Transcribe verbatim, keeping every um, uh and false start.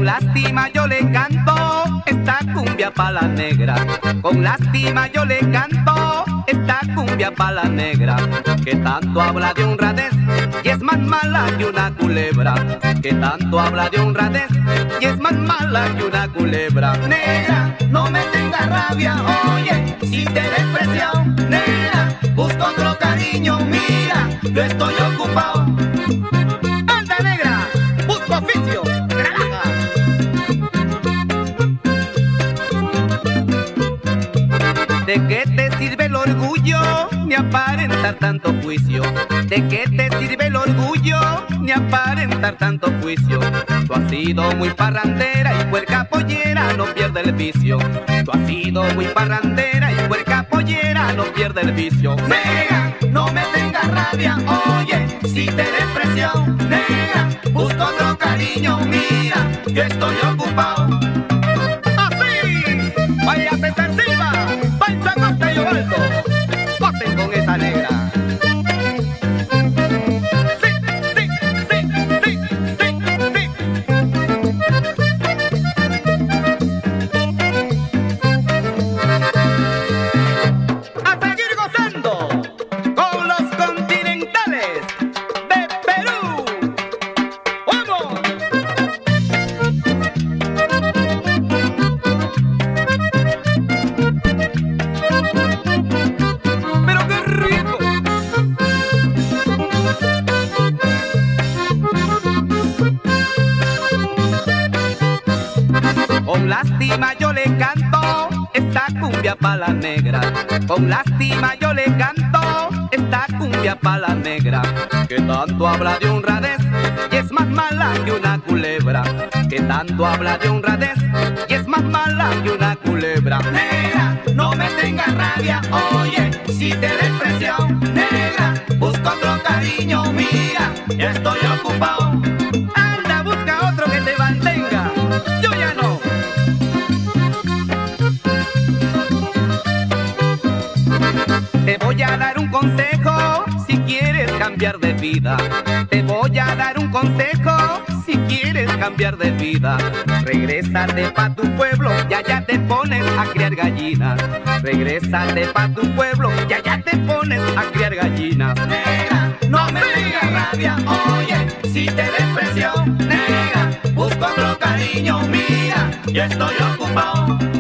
lástima yo le canto esta cumbia pa' la negra. Con lástima yo le canto esta cumbia pa' la negra. Que tanto habla de honradez y es más mala que una culebra. Que tanto habla de honradez y es más mala que una culebra. Negra, no me tengas rabia, oye, si te desprecio. Negra, busco otro cariño, mira, yo estoy ocupado. Anda negra, busco oficio, trabaja. ¿De qué te sirve el orgullo ni aparentar tanto juicio? ¿De qué te sirve el orgullo ni aparentar tanto juicio? Tú has sido muy parrandera y puerca pollera, no pierde el vicio. Tú has sido muy parrandera y puerca pollera, no pierde el vicio. Negra, no me tengas rabia, oye, si te desprecio. Negra, busco otro cariño, mira, yo estoy ocupado. Así, vaya César Silva, Pancho Acosta y Ovaldo, pasen con esa negra. Con lástima yo le canto esta cumbia pa' la negra. Con lástima yo le canto esta cumbia pa' la negra. Que tanto habla de honradez y es más mala que una culebra. Que tanto habla de honradez y es más mala que una culebra. Negra, no me tengas rabia, oye, si te desprecio. Negra, busco otro cariño, mira, ya estoy ocupado. Anda, busca otro que te mantenga, yo ya no. Te voy a dar un consejo si quieres cambiar de vida. Te voy a dar un consejo si quieres cambiar de vida. Regrésate pa' tu pueblo y allá te pones a criar gallinas. Regrésate pa' tu pueblo y allá te pones a criar gallinas. Negra, no me tengas rabia, oye, si te desprecio. Negra, busco otro cariño, mira, yo estoy ocupado.